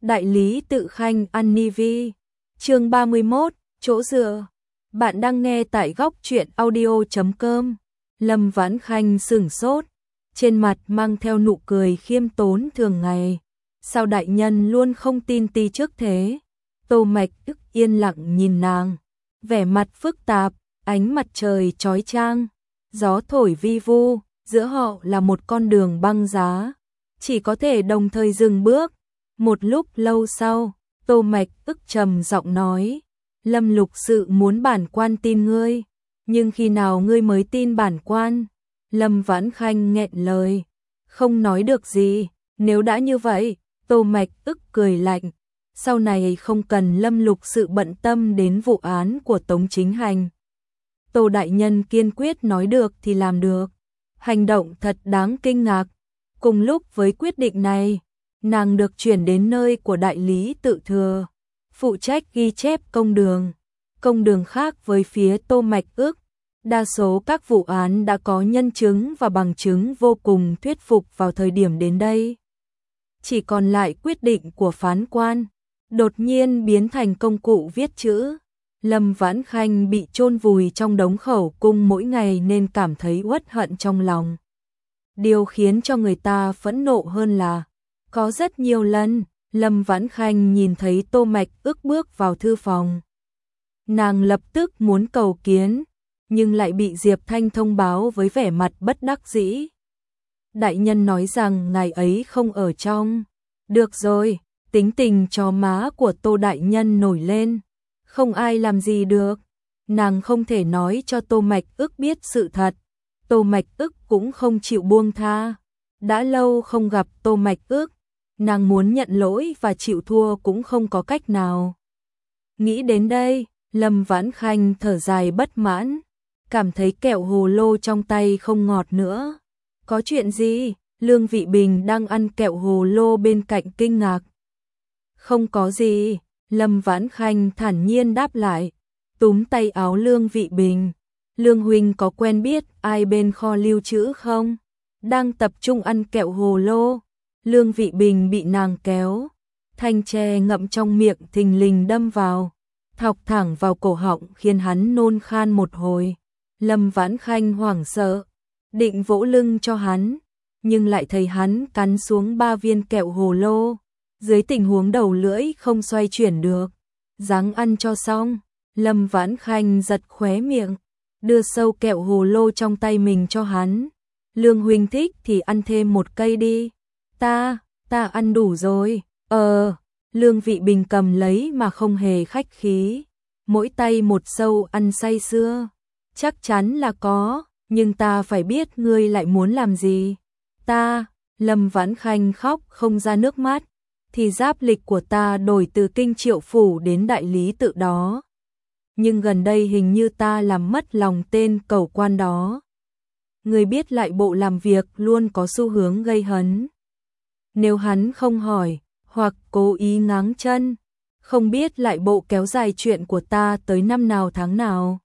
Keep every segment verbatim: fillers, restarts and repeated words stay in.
Đại lý tự khanh Anivi. Chương ba mươi mốt, chỗ dựa. Bạn đang nghe tại góc truyện audio chấm com. Lâm Vãn Khanh sửng sốt, trên mặt mang theo nụ cười khiêm tốn thường ngày. Sao đại nhân luôn không tin ti trước thế? Tô Mạch ức yên lặng nhìn nàng, vẻ mặt phức tạp, ánh mặt trời chói chang, gió thổi vi vu, giữa họ là một con đường băng giá, chỉ có thể đồng thời dừng bước. Một lúc lâu sau, Tô Mạch ức trầm giọng nói, Lâm Lục Sự muốn bản quan tin ngươi, nhưng khi nào ngươi mới tin bản quan? Lâm Vãn Khanh nghẹn lời, không nói được gì. Nếu đã như vậy, Tô Mạch ức cười lạnh, sau này không cần Lâm Lục Sự bận tâm đến vụ án của Tống Chính Hành. Tô đại nhân kiên quyết nói được thì làm được, hành động thật đáng kinh ngạc. Cùng lúc với quyết định này, nàng được chuyển đến nơi của đại lý tự thừa, phụ trách ghi chép công đường. Công đường khác với phía Tô Mạch ức, đa số các vụ án đã có nhân chứng và bằng chứng vô cùng thuyết phục vào thời điểm đến đây. Chỉ còn lại quyết định của phán quan, đột nhiên biến thành công cụ viết chữ. Lâm Vãn Khanh bị chôn vùi trong đống khẩu cung mỗi ngày nên cảm thấy uất hận trong lòng. Điều khiến cho người ta phẫn nộ hơn là, có rất nhiều lần, Lâm Vãn Khanh nhìn thấy Tô Mạch ức bước vào thư phòng. Nàng lập tức muốn cầu kiến, nhưng lại bị Diệp Thanh thông báo với vẻ mặt bất đắc dĩ. Đại nhân nói rằng ngài ấy không ở trong. Được rồi, tính tình chó má của Tô đại nhân nổi lên, không ai làm gì được. Nàng không thể nói cho Tô Mạch ức biết sự thật. Tô Mạch ức cũng không chịu buông tha. Đã lâu không gặp Tô Mạch ức, nàng muốn nhận lỗi và chịu thua cũng không có cách nào. Nghĩ đến đây, Lâm Vãn Khanh thở dài bất mãn, cảm thấy kẹo hồ lô trong tay không ngọt nữa. Có chuyện gì? Lương Vị Bình đang ăn kẹo hồ lô bên cạnh kinh ngạc. Không có gì, Lâm Vãn Khanh thản nhiên đáp lại, túm tay áo Lương Vị Bình. Lương huynh có quen biết ai bên kho lưu trữ không? Đang tập trung ăn kẹo hồ lô. Lương Vị Bình bị nàng kéo, thanh tre ngậm trong miệng thình lình đâm vào, thọc thẳng vào cổ họng khiến hắn nôn khan một hồi. Lâm Vãn Khanh hoảng sợ, định vỗ lưng cho hắn, nhưng lại thấy hắn cắn xuống ba viên kẹo hồ lô, dưới tình huống đầu lưỡi không xoay chuyển được. Ráng ăn cho xong. Lâm Vãn Khanh giật khóe miệng, đưa sâu kẹo hồ lô trong tay mình cho hắn. Lương huynh thích thì ăn thêm một cây đi. Ta, ta ăn đủ rồi. Ờ, Lương Vị Bình cầm lấy mà không hề khách khí, mỗi tay một sâu ăn say sưa. Chắc chắn là có, nhưng ta phải biết ngươi lại muốn làm gì. Ta, Lâm Vãn Khanh khóc không ra nước mắt, thì giáp lịch của ta đổi từ Kinh Triệu Phủ đến đại lý tự đó. Nhưng gần đây hình như ta làm mất lòng tên cẩu quan đó. Người biết lại bộ làm việc luôn có xu hướng gây hấn. Nếu hắn không hỏi, hoặc cố ý ngáng chân, không biết lại bộ kéo dài chuyện của ta tới năm nào tháng nào.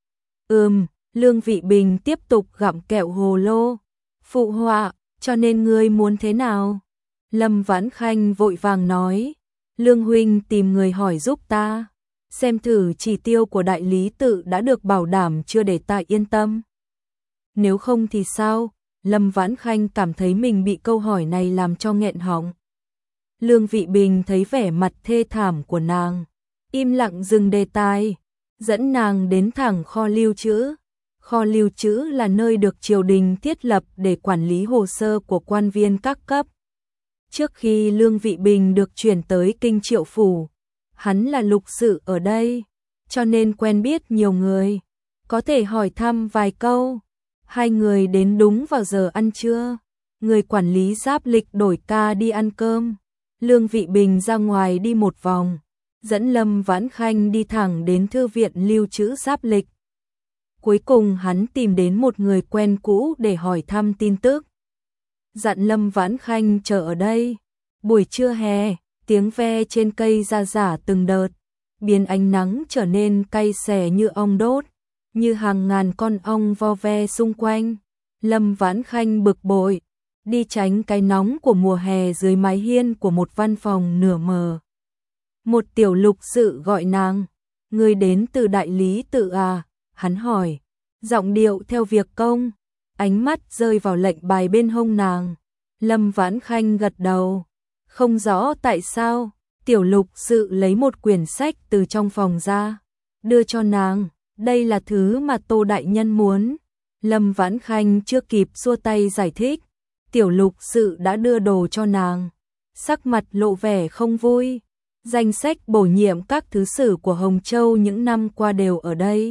Ừm, Lương Vị Bình tiếp tục gặm kẹo hồ lô. Phụ họa, cho nên ngươi muốn thế nào? Lâm Vãn Khanh vội vàng nói, Lương huynh tìm người hỏi giúp ta, xem thử chỉ tiêu của đại lý tự đã được bảo đảm chưa để ta yên tâm. Nếu không thì sao? Lâm Vãn Khanh cảm thấy mình bị câu hỏi này làm cho nghẹn họng. Lương Vị Bình thấy vẻ mặt thê thảm của nàng, im lặng dừng đề tài, dẫn nàng đến thẳng kho lưu trữ. Kho lưu trữ là nơi được triều đình thiết lập để quản lý hồ sơ của quan viên các cấp. Trước khi Lương Vị Bình được chuyển tới Kinh Triệu Phủ, hắn là lục sự ở đây, cho nên quen biết nhiều người, có thể hỏi thăm vài câu. Hai người đến đúng vào giờ ăn trưa, người quản lý giáp lịch đổi ca đi ăn cơm. Lương Vị Bình ra ngoài đi một vòng, dẫn Lâm Vãn Khanh đi thẳng đến thư viện lưu trữ giáp lịch. Cuối cùng hắn tìm đến một người quen cũ để hỏi thăm tin tức. Dặn Lâm Vãn Khanh chờ ở đây. Buổi trưa hè, tiếng ve trên cây ra rả từng đợt, biến ánh nắng trở nên cay xè như ong đốt, như hàng ngàn con ong vo ve xung quanh. Lâm Vãn Khanh bực bội, đi tránh cái nóng của mùa hè dưới mái hiên của một văn phòng nửa mờ. Một tiểu lục sự gọi nàng, người đến từ đại lý tự à, hắn hỏi, giọng điệu theo việc công, ánh mắt rơi vào lệnh bài bên hông nàng. Lâm Vãn Khanh gật đầu, không rõ tại sao, tiểu lục sự lấy một quyển sách từ trong phòng ra, đưa cho nàng, đây là thứ mà Tô đại nhân muốn. Lâm Vãn Khanh chưa kịp xua tay giải thích, tiểu lục sự đã đưa đồ cho nàng, sắc mặt lộ vẻ không vui. Danh sách bổ nhiệm các thứ sử của Hồng Châu những năm qua đều ở đây.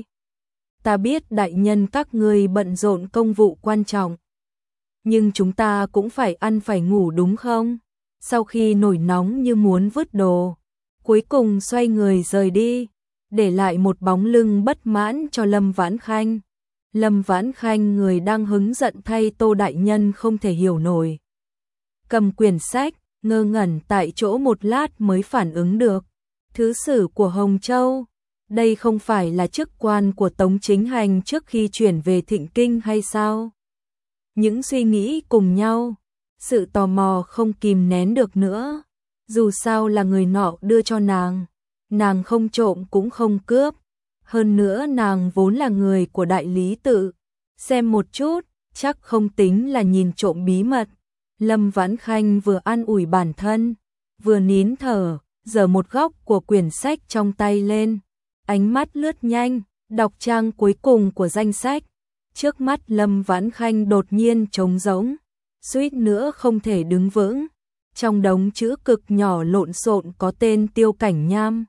Ta biết đại nhân các ngươi bận rộn công vụ quan trọng, nhưng chúng ta cũng phải ăn phải ngủ đúng không? Sau khi nổi nóng như muốn vứt đồ, cuối cùng xoay người rời đi, để lại một bóng lưng bất mãn cho Lâm Vãn Khanh. Lâm Vãn Khanh người đang hứng giận thay Tô đại nhân không thể hiểu nổi. Cầm quyển sách, ngơ ngẩn tại chỗ một lát mới phản ứng được. Thứ sử của Hồng Châu, đây không phải là chức quan của Tống Chính Hành trước khi chuyển về Thịnh Kinh hay sao? Những suy nghĩ cùng nhau, sự tò mò không kìm nén được nữa. Dù sao là người nọ đưa cho nàng, nàng không trộm cũng không cướp. Hơn nữa nàng vốn là người của đại lý tự, xem một chút, chắc không tính là nhìn trộm bí mật. Lâm Vãn Khanh vừa an ủi bản thân, vừa nín thở, giở một góc của quyển sách trong tay lên, ánh mắt lướt nhanh, đọc trang cuối cùng của danh sách. Trước mắt Lâm Vãn Khanh đột nhiên trống rỗng, suýt nữa không thể đứng vững. Trong đống chữ cực nhỏ lộn xộn có tên Tiêu Cảnh Nham,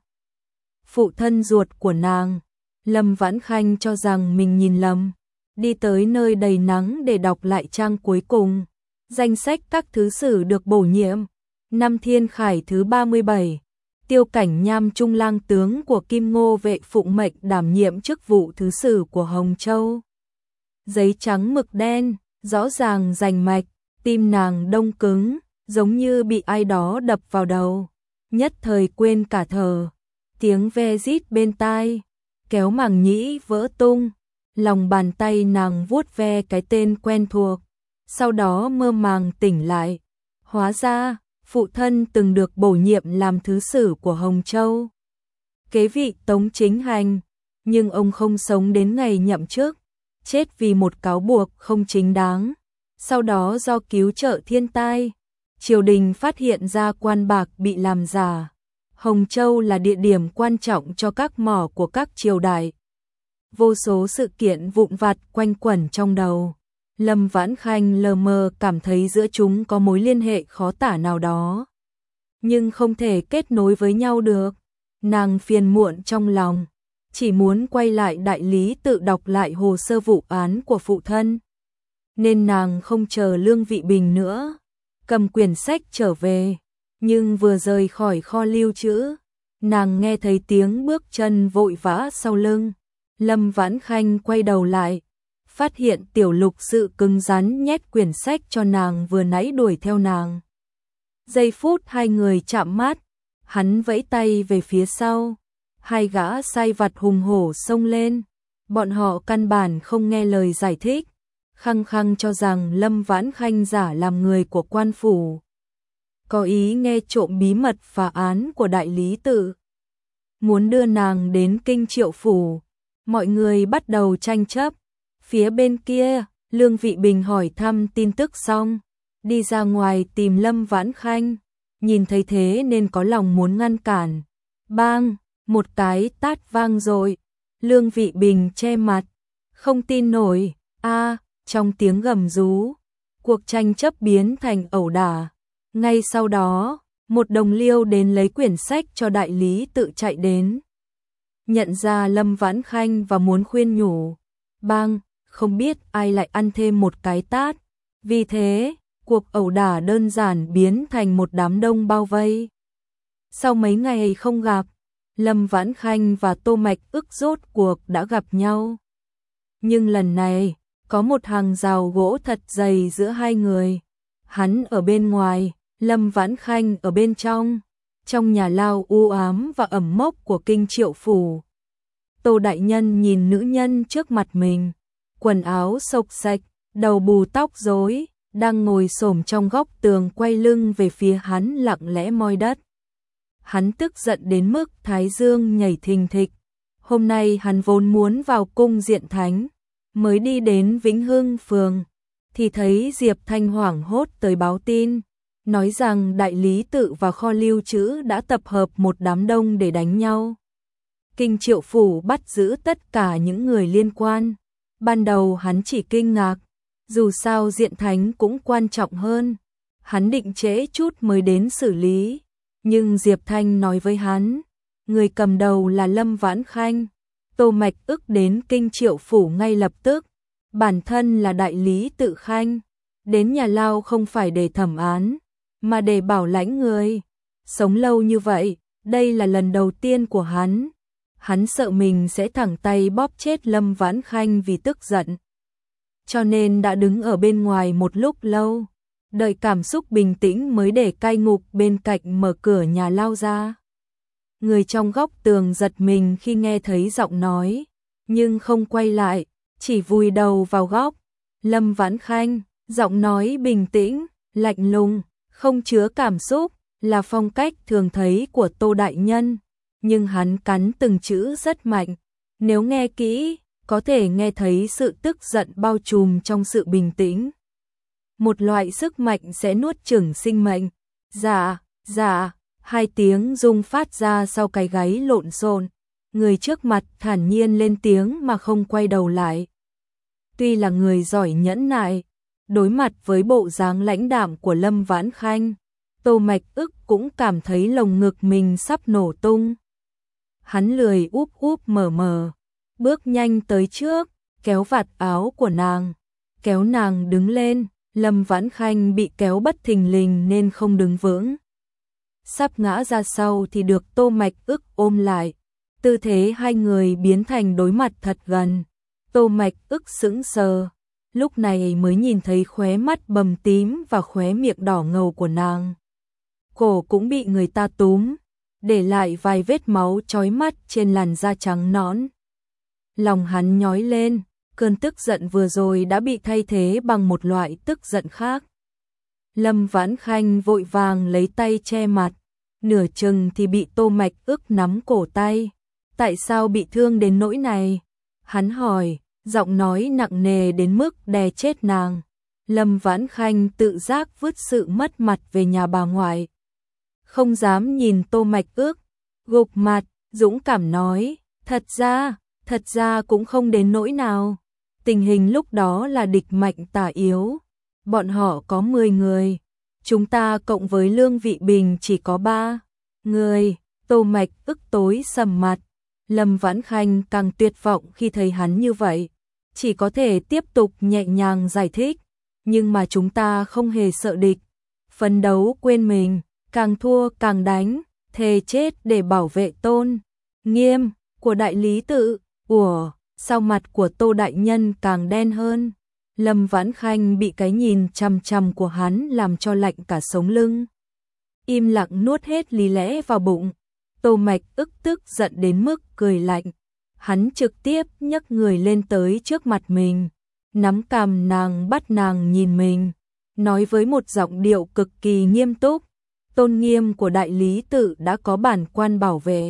phụ thân ruột của nàng. Lâm Vãn Khanh cho rằng mình nhìn lầm, đi tới nơi đầy nắng để đọc lại trang cuối cùng. Danh sách các thứ sử được bổ nhiệm. Năm Thiên Khải thứ ba mươi bảy, Tiêu Cảnh Nham trung lang tướng của Kim Ngô vệ phụng mệnh đảm nhiệm chức vụ thứ sử của Hồng Châu. Giấy trắng mực đen, rõ ràng rành mạch, tim nàng đông cứng, giống như bị ai đó đập vào đầu. Nhất thời quên cả thở, tiếng ve rít bên tai, kéo màng nhĩ vỡ tung. Lòng bàn tay nàng vuốt ve cái tên quen thuộc, sau đó mơ màng tỉnh lại. Hóa ra, phụ thân từng được bổ nhiệm làm thứ sử của Hồng Châu, kế vị Tống Chính Hành, nhưng ông không sống đến ngày nhậm chức, chết vì một cáo buộc không chính đáng. Sau đó do cứu trợ thiên tai, triều đình phát hiện ra quan bạc bị làm giả. Hồng Châu là địa điểm quan trọng cho các mỏ của các triều đại. Vô số sự kiện vụn vặt quanh quẩn trong đầu. Lâm Vãn Khanh lờ mờ cảm thấy giữa chúng có mối liên hệ khó tả nào đó, nhưng không thể kết nối với nhau được. Nàng phiền muộn trong lòng, chỉ muốn quay lại đại lý tự đọc lại hồ sơ vụ án của phụ thân. Nên nàng không chờ Lương Vị Bình nữa, cầm quyển sách trở về. Nhưng vừa rời khỏi kho lưu trữ, nàng nghe thấy tiếng bước chân vội vã sau lưng. Lâm Vãn Khanh quay đầu lại, phát hiện tiểu lục sự cứng rắn nhét quyển sách cho nàng vừa nãy đuổi theo nàng. Giây phút hai người chạm mắt, hắn vẫy tay về phía sau, hai gã sai vặt hùng hổ xông lên. Bọn họ căn bản không nghe lời giải thích, khăng khăng cho rằng Lâm Vãn Khanh giả làm người của quan phủ, có ý nghe trộm bí mật phá án của đại lý tự, muốn đưa nàng đến Kinh Triệu phủ. Mọi người bắt đầu tranh chấp. Phía bên kia, Lương Vị Bình hỏi thăm tin tức xong, đi ra ngoài tìm Lâm Vãn Khanh, nhìn thấy thế nên có lòng muốn ngăn cản. Bang, một cái tát vang rồi. Lương Vị Bình che mặt, không tin nổi. A, trong tiếng gầm rú, cuộc tranh chấp biến thành ẩu đả. Ngay sau đó, một đồng liêu đến lấy quyển sách cho đại lý tự chạy đến, nhận ra Lâm Vãn Khanh và muốn khuyên nhủ. Bang, không biết ai lại ăn thêm một cái tát. Vì thế, cuộc ẩu đả đơn giản biến thành một đám đông bao vây. Sau mấy ngày không gặp, Lâm Vãn Khanh và Tô Mạch ức rốt cuộc đã gặp nhau. Nhưng lần này, có một hàng rào gỗ thật dày giữa hai người. Hắn ở bên ngoài, Lâm Vãn Khanh ở bên trong. Trong nhà lao u ám và ẩm mốc của Kinh Triệu phủ, Tô đại nhân nhìn nữ nhân trước mặt mình, quần áo xộc xạch, đầu bù tóc rối, đang ngồi xổm trong góc tường quay lưng về phía hắn lặng lẽ moi đất. Hắn tức giận đến mức thái dương nhảy thình thịch. Hôm nay hắn vốn muốn vào cung Diện Thánh, mới đi đến Vĩnh Hưng phường thì thấy Diệp Thanh hoảng hốt tới báo tin, nói rằng đại lý tự và kho lưu trữ đã tập hợp một đám đông để đánh nhau. Kinh Triệu phủ bắt giữ tất cả những người liên quan. Ban đầu hắn chỉ kinh ngạc, dù sao Diện Thánh cũng quan trọng hơn. Hắn định trễ chút mới đến xử lý, nhưng Diệp Thanh nói với hắn, người cầm đầu là Lâm Vãn Khanh. Tô Mạch ức đến Kinh Triệu phủ ngay lập tức, bản thân là đại lý tự Khanh, đến nhà lao không phải để thẩm án, mà để bảo lãnh người. Sống lâu như vậy, đây là lần đầu tiên của hắn. Hắn sợ mình sẽ thẳng tay bóp chết Lâm Vãn Khanh vì tức giận. Cho nên đã đứng ở bên ngoài một lúc lâu, đợi cảm xúc bình tĩnh mới để cai ngục bên cạnh mở cửa nhà lao ra. Người trong góc tường giật mình khi nghe thấy giọng nói, nhưng không quay lại, chỉ vùi đầu vào góc. Lâm Vãn Khanh, giọng nói bình tĩnh, lạnh lùng, không chứa cảm xúc, là phong cách thường thấy của Tô đại nhân, nhưng hắn cắn từng chữ rất mạnh. Nếu nghe kỹ, có thể nghe thấy sự tức giận bao trùm trong sự bình tĩnh. Một loại sức mạnh sẽ nuốt chửng sinh mệnh. Dạ, dạ, hai tiếng rung phát ra sau cái gáy lộn xộn. Người trước mặt thản nhiên lên tiếng mà không quay đầu lại. Tuy là người giỏi nhẫn nại, đối mặt với bộ dáng lãnh đạm của Lâm Vãn Khanh, Tô Mạch ức cũng cảm thấy lồng ngực mình sắp nổ tung. Hắn lười úp úp mở mở, bước nhanh tới trước, kéo vạt áo của nàng, kéo nàng đứng lên. Lâm Vãn Khanh bị kéo bất thình lình nên không đứng vững, sắp ngã ra sau thì được Tô Mạch ức ôm lại. Tư thế hai người biến thành đối mặt thật gần. Tô Mạch ức sững sờ, lúc này mới nhìn thấy khóe mắt bầm tím và khóe miệng đỏ ngầu của nàng. Cổ cũng bị người ta túm, để lại vài vết máu chói mắt trên làn da trắng nõn. Lòng hắn nhói lên, cơn tức giận vừa rồi đã bị thay thế bằng một loại tức giận khác. Lâm Vãn Khanh vội vàng lấy tay che mặt, nửa chừng thì bị Tô Mạch ức nắm cổ tay. Tại sao bị thương đến nỗi này? Hắn hỏi, giọng nói nặng nề đến mức đè chết nàng. Lâm Vãn Khanh tự giác vứt sự mất mặt về nhà bà ngoại, không dám nhìn Tô Mạch ức, gục mặt, dũng cảm nói, thật ra, thật ra cũng không đến nỗi nào. Tình hình lúc đó là địch mạnh tả yếu, bọn họ có mười người, chúng ta cộng với Lương Vị Bình chỉ có ba người. Tô Mạch ức tối sầm mặt. Lâm Vãn Khanh càng tuyệt vọng khi thấy hắn như vậy, chỉ có thể tiếp tục nhẹ nhàng giải thích, nhưng mà chúng ta không hề sợ địch, phấn đấu quên mình, càng thua càng đánh, thề chết để bảo vệ tôn nghiêm của đại lý tự. Ủa, sao mặt của Tô đại nhân càng đen hơn? Lâm Vãn Khanh bị cái nhìn chằm chằm của hắn làm cho lạnh cả sống lưng, im lặng nuốt hết lý lẽ vào bụng. Tô Mạch ức tức giận đến mức cười lạnh. Hắn trực tiếp nhấc người lên tới trước mặt mình, nắm cằm nàng bắt nàng nhìn mình, nói với một giọng điệu cực kỳ nghiêm túc, tôn nghiêm của đại lý tự đã có bản quan bảo vệ,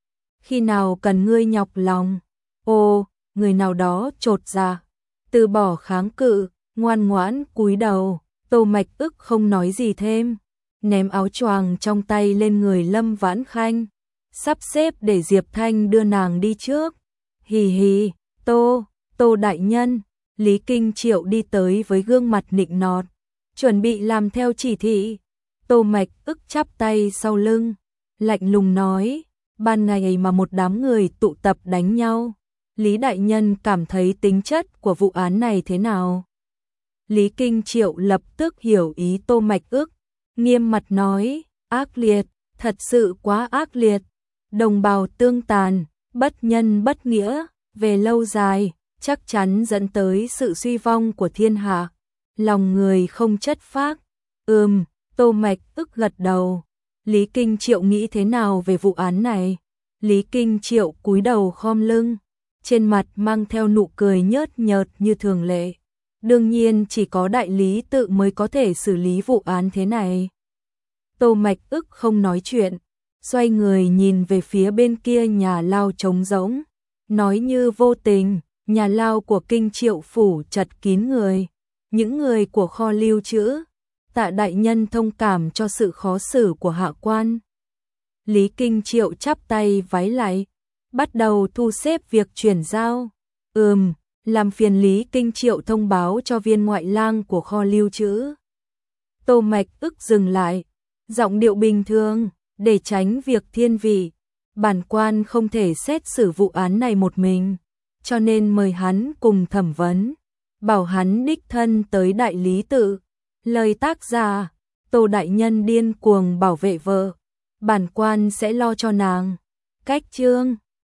khi nào cần ngươi nhọc lòng. Ô, người nào đó chột dạ, từ bỏ kháng cự, ngoan ngoãn cúi đầu. Tô Mạch ức không nói gì thêm, ném áo choàng trong tay lên người Lâm Vãn Khanh, sắp xếp để Diệp Thanh đưa nàng đi trước. Hì hì, Tô, Tô đại nhân. Lý Kinh Triệu đi tới với gương mặt nịnh nọt, chuẩn bị làm theo chỉ thị. Tô Mạch ức chắp tay sau lưng, lạnh lùng nói, ban ngày mà một đám người tụ tập đánh nhau, Lý đại nhân cảm thấy tính chất của vụ án này thế nào? Lý Kinh Triệu lập tức hiểu ý Tô Mạch ức, nghiêm mặt nói, ác liệt, thật sự quá ác liệt, đồng bào tương tàn, bất nhân bất nghĩa, về lâu dài chắc chắn dẫn tới sự suy vong của thiên hạ, lòng người không chất phác. Ừm, Tô Mạch ức gật đầu. Lý Kinh Triệu nghĩ thế nào về vụ án này? Lý Kinh Triệu cúi đầu khom lưng, trên mặt mang theo nụ cười nhớt nhợt như thường lệ. đương nhiên chỉ có đại lý tự mới có thể xử lý vụ án thế này. Tô Mạch ức không nói chuyện, xoay người nhìn về phía bên kia nhà lao trống rỗng, nói như vô tình, nhà lao của Kinh Triệu phủ chật kín người, những người của kho lưu trữ. Tạ đại nhân thông cảm cho sự khó xử của hạ quan. Lý Kinh Triệu chắp tay vái lại, bắt đầu thu xếp việc chuyển giao. Ừm, làm phiền Lý Kinh Triệu thông báo cho viên ngoại lang của kho lưu trữ. Tô Mạch ức dừng lại, giọng điệu bình thường, để tránh việc thiên vị. Bản quan không thể xét xử vụ án này một mình, cho nên mời hắn cùng thẩm vấn, bảo hắn đích thân tới đại lý tự. Lời tác giả, Tô đại nhân điên cuồng bảo vệ vợ, bản quan sẽ lo cho nàng. Cách chương